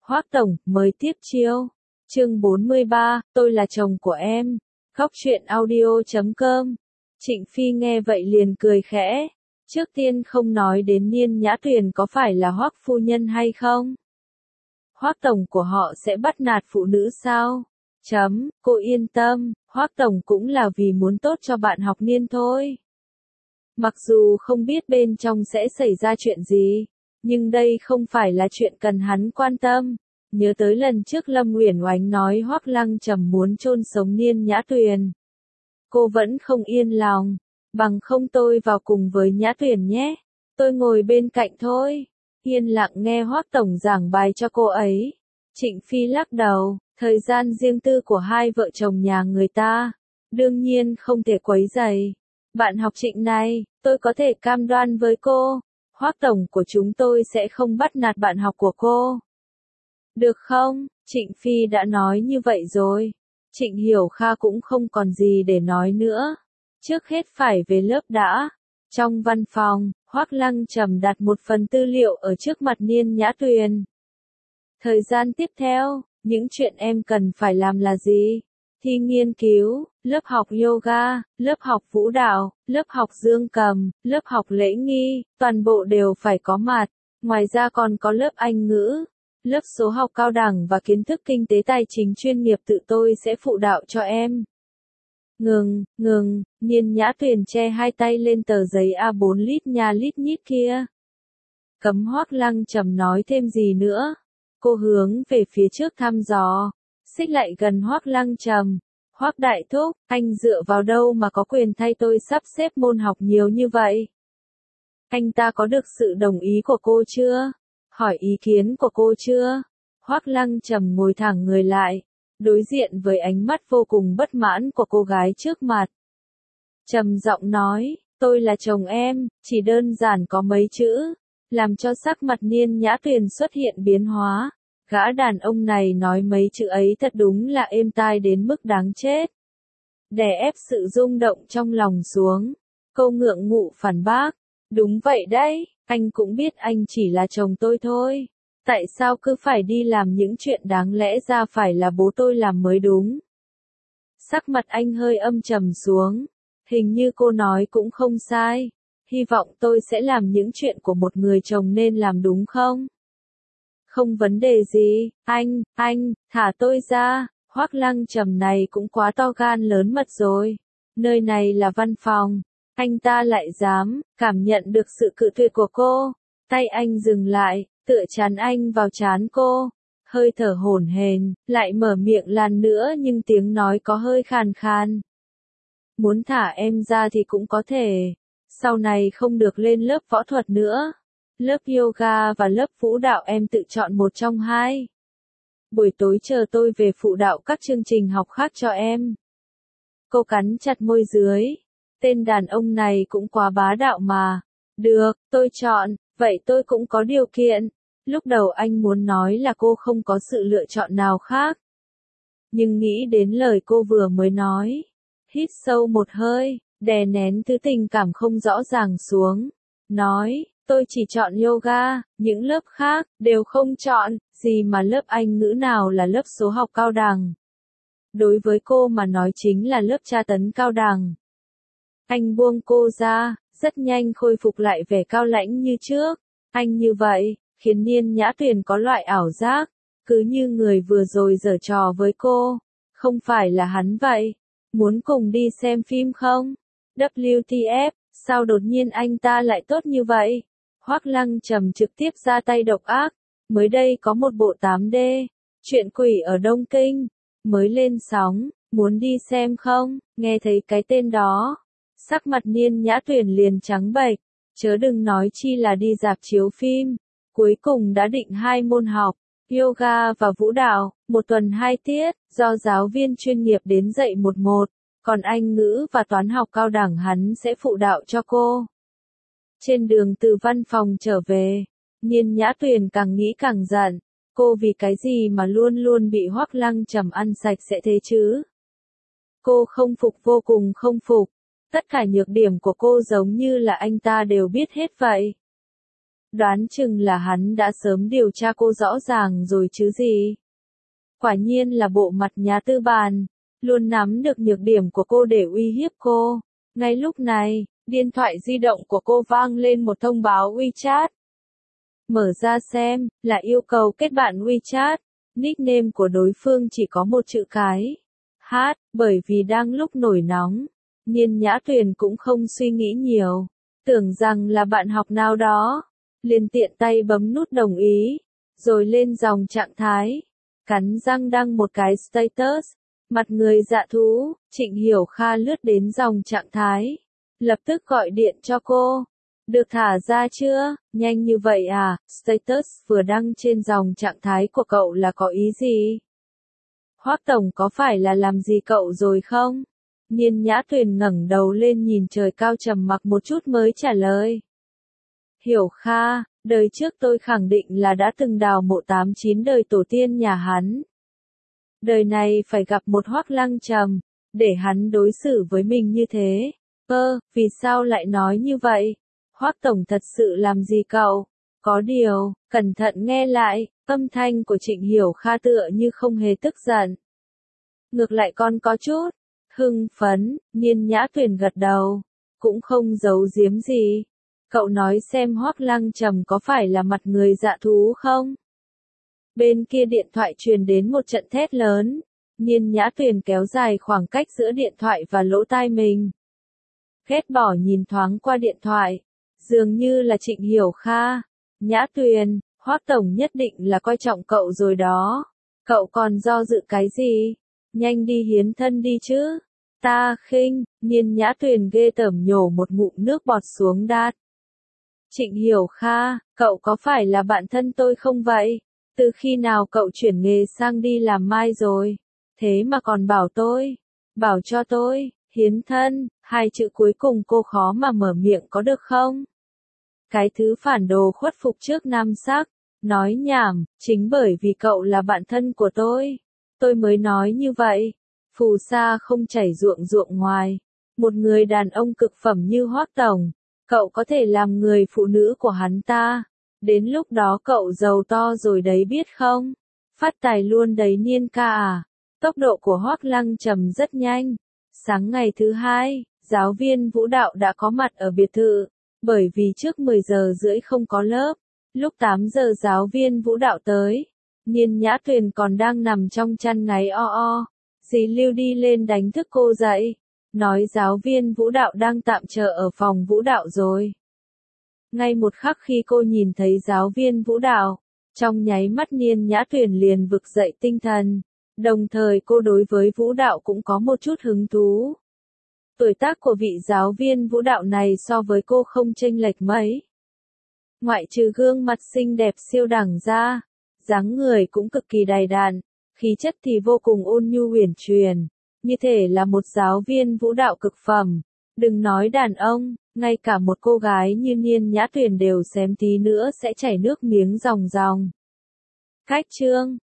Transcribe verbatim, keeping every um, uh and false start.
Hoác Tổng, mới tiếp chiêu. Chương bốn mươi ba, tôi là chồng của em. Góc truyện audio chấm com. Trịnh Phi nghe vậy liền cười khẽ. Trước tiên không nói đến Niên Nhã Tuyền có phải là Hoác phu nhân hay không. Hoác Tổng của họ sẽ bắt nạt phụ nữ sao? Chấm, cô yên tâm, Hoác Tổng cũng là vì muốn tốt cho bạn học Niên thôi. Mặc dù không biết bên trong sẽ xảy ra chuyện gì, nhưng đây không phải là chuyện cần hắn quan tâm. Nhớ tới lần trước Lâm Uyển Oánh nói Hoác Lăng Trầm muốn chôn sống Niên Nhã Tuyền. Cô vẫn không yên lòng, bằng không tôi vào cùng với Nhã Tuyền nhé. Tôi ngồi bên cạnh thôi, yên lặng nghe Hoác Tổng giảng bài cho cô ấy. Trịnh Phi lắc đầu, thời gian riêng tư của hai vợ chồng nhà người ta, đương nhiên không thể quấy rầy. Bạn học Trịnh này, tôi có thể cam đoan với cô, Hoác Tổng của chúng tôi sẽ không bắt nạt bạn học của cô. Được không? Trịnh Phi đã nói như vậy rồi. Trịnh Hiểu Kha cũng không còn gì để nói nữa. Trước hết phải về lớp đã. Trong văn phòng, Hoác Lăng Trầm đặt một phần tư liệu ở trước mặt Niên Nhã Tuyền. Thời gian tiếp theo, những chuyện em cần phải làm là gì? Thi nghiên cứu, lớp học yoga, lớp học vũ đạo, lớp học dương cầm, lớp học lễ nghi, toàn bộ đều phải có mặt. Ngoài ra còn có lớp Anh ngữ, lớp số học cao đẳng và kiến thức kinh tế tài chính chuyên nghiệp tự tôi sẽ phụ đạo cho em. Ngừng, ngừng, Niên Nhã Tuyền che hai tay lên tờ giấy A bốn lít nha lít nhít kia. Cấm Hoác Lăng Trầm nói thêm gì nữa. Cô hướng về phía trước thăm dò, xích lại gần Hoác Lăng Trầm. Hoác Đại Thúc, anh dựa vào đâu mà có quyền thay tôi sắp xếp môn học nhiều như vậy? Anh ta có được sự đồng ý của cô chưa? Hỏi ý kiến của cô chưa? Hoác Lăng Trầm ngồi thẳng người lại, đối diện với ánh mắt vô cùng bất mãn của cô gái trước mặt. Trầm giọng nói, tôi là chồng em, chỉ đơn giản có mấy chữ, làm cho sắc mặt Niên Nhã Tuyền xuất hiện biến hóa. Gã đàn ông này nói mấy chữ ấy thật đúng là êm tai đến mức đáng chết. Đè ép sự rung động trong lòng xuống, cô ngượng ngụ phản bác. Đúng vậy đấy, anh cũng biết anh chỉ là chồng tôi thôi. Tại sao cứ phải đi làm những chuyện đáng lẽ ra phải là bố tôi làm mới đúng? Sắc mặt anh hơi âm trầm xuống. Hình như cô nói cũng không sai. Hy vọng tôi sẽ làm những chuyện của một người chồng nên làm đúng không? Không vấn đề gì, anh, anh, thả tôi ra. Hoác Lăng Trầm này cũng quá to gan lớn mật rồi. Nơi này là văn phòng. Anh ta lại dám, cảm nhận được sự cự tuyệt của cô. Tay anh dừng lại, tựa chán anh vào chán cô. Hơi thở hổn hển, lại mở miệng lần nữa nhưng tiếng nói có hơi khàn khàn. Muốn thả em ra thì cũng có thể. Sau này không được lên lớp võ thuật nữa. Lớp yoga và lớp vũ đạo em tự chọn một trong hai. Buổi tối chờ tôi về phụ đạo các chương trình học khác cho em. Cô cắn chặt môi dưới. Tên đàn ông này cũng quá bá đạo mà. Được, tôi chọn, vậy tôi cũng có điều kiện. Lúc đầu anh muốn nói là cô không có sự lựa chọn nào khác. Nhưng nghĩ đến lời cô vừa mới nói. Hít sâu một hơi, đè nén thứ tình cảm không rõ ràng xuống. Nói, tôi chỉ chọn yoga, những lớp khác, đều không chọn, gì mà lớp Anh ngữ nào là lớp số học cao đẳng. Đối với cô mà nói chính là lớp tra tấn cao đẳng. Anh buông cô ra, rất nhanh khôi phục lại vẻ cao lãnh như trước. Anh như vậy, khiến Niên Nhã Tuyền có loại ảo giác, cứ như người vừa rồi giở trò với cô. Không phải là hắn vậy. Muốn cùng đi xem phim không? vê kép tê ép, sao đột nhiên anh ta lại tốt như vậy? Hoác Lăng Trầm trực tiếp ra tay độc ác. Mới đây có một bộ tám D, chuyện quỷ ở Đông Kinh, mới lên sóng, muốn đi xem không? Nghe thấy cái tên đó, sắc mặt Niên Nhã Tuyền liền trắng bệch, chớ đừng nói chi là đi rạp chiếu phim. Cuối cùng đã định hai môn học, yoga và vũ đạo, một tuần hai tiết, do giáo viên chuyên nghiệp đến dạy một một, còn Anh ngữ và toán học cao đẳng hắn sẽ phụ đạo cho cô. Trên đường từ văn phòng trở về, Niên Nhã Tuyền càng nghĩ càng giận, cô vì cái gì mà luôn luôn bị Hoác Lăng Trầm ăn sạch sẽ thế chứ? Cô không phục, vô cùng không phục, tất cả nhược điểm của cô giống như là anh ta đều biết hết vậy. Đoán chừng là hắn đã sớm điều tra cô rõ ràng rồi chứ gì. Quả nhiên là bộ mặt nhà tư bản, luôn nắm được nhược điểm của cô để uy hiếp cô. Ngay lúc này, điện thoại di động của cô vang lên một thông báo WeChat. Mở ra xem, là yêu cầu kết bạn WeChat. Nickname của đối phương chỉ có một chữ cái. Hát, bởi vì đang lúc nổi nóng. Nhiên Nhã Tuyền cũng không suy nghĩ nhiều. Tưởng rằng là bạn học nào đó. Liền tiện tay bấm nút đồng ý. Rồi lên dòng trạng thái. Cắn răng đăng một cái status. Mặt người dạ thú, Trịnh Hiểu Kha lướt đến dòng trạng thái. Lập tức gọi điện cho cô. Được thả ra chưa? Nhanh như vậy à? Status vừa đăng trên dòng trạng thái của cậu là có ý gì? Hoắc Tổng có phải là làm gì cậu rồi không? Nhiên Nhã Tuyền ngẩng đầu lên nhìn trời cao trầm mặc một chút mới trả lời. Hiểu Kha, đời trước tôi khẳng định là đã từng đào mộ tám chín đời tổ tiên nhà hắn. Đời này phải gặp một Hoắc Lăng Trầm, để hắn đối xử với mình như thế. Ơ, vì sao lại nói như vậy? Hoắc Tổng thật sự làm gì cậu? Có điều, cẩn thận nghe lại, âm thanh của Trịnh Hiểu Kha tựa như không hề tức giận. Ngược lại còn có chút hưng phấn. Nhiên Nhã Tuyền gật đầu, cũng không giấu giếm gì. Cậu nói xem Hoắc Lăng Trầm có phải là mặt người dạ thú không? Bên kia điện thoại truyền đến một trận thét lớn. Nhiên Nhã Tuyền kéo dài khoảng cách giữa điện thoại và lỗ tai mình. Ghét bỏ nhìn thoáng qua điện thoại. Dường như là Trịnh Hiểu Kha. Nhã Tuyền, Hoắc Tổng nhất định là coi trọng cậu rồi đó. Cậu còn do dự cái gì? Nhanh đi hiến thân đi chứ. Ta khinh. Nhiên Nhã Tuyền ghê tởm nhổ một ngụm nước bọt xuống đát. Trịnh Hiểu Kha, cậu có phải là bạn thân tôi không vậy? Từ khi nào cậu chuyển nghề sang đi làm mai rồi? Thế mà còn bảo tôi, bảo cho tôi, hiến thân, hai chữ cuối cùng cô khó mà mở miệng có được không? Cái thứ phản đồ khuất phục trước nam sắc, nói nhảm, chính bởi vì cậu là bạn thân của tôi, tôi mới nói như vậy. Phù sa không chảy ruộng ruộng ngoài, một người đàn ông cực phẩm như Hoắc Tổng, cậu có thể làm người phụ nữ của hắn ta. Đến lúc đó cậu giàu to rồi đấy biết không? Phát tài luôn đấy Niên ca à. Tốc độ của Hoắc Lăng Trầm rất nhanh. Sáng ngày thứ hai, giáo viên vũ đạo đã có mặt ở biệt thự. Bởi vì trước mười giờ rưỡi không có lớp. Lúc tám giờ giáo viên vũ đạo tới. Nhiên Nhã Tuyền còn đang nằm trong chăn ngáy o o. Dì Lưu đi lên đánh thức cô dậy. Nói giáo viên vũ đạo đang tạm chờ ở phòng vũ đạo rồi. Ngay một khắc khi cô nhìn thấy giáo viên vũ đạo, trong nháy mắt Nhiên Nhã Tuyền liền vực dậy tinh thần, đồng thời cô đối với vũ đạo cũng có một chút hứng thú. Tuổi tác của vị giáo viên vũ đạo này so với cô không chênh lệch mấy. Ngoại trừ gương mặt xinh đẹp siêu đẳng ra, dáng người cũng cực kỳ đầy đặn, khí chất thì vô cùng ôn nhu uyển chuyển, như thể là một giáo viên vũ đạo cực phẩm. Đừng nói đàn ông, ngay cả một cô gái như Nhiên Nhã Tuyền đều xém tí nữa sẽ chảy nước miếng ròng ròng. Cách chương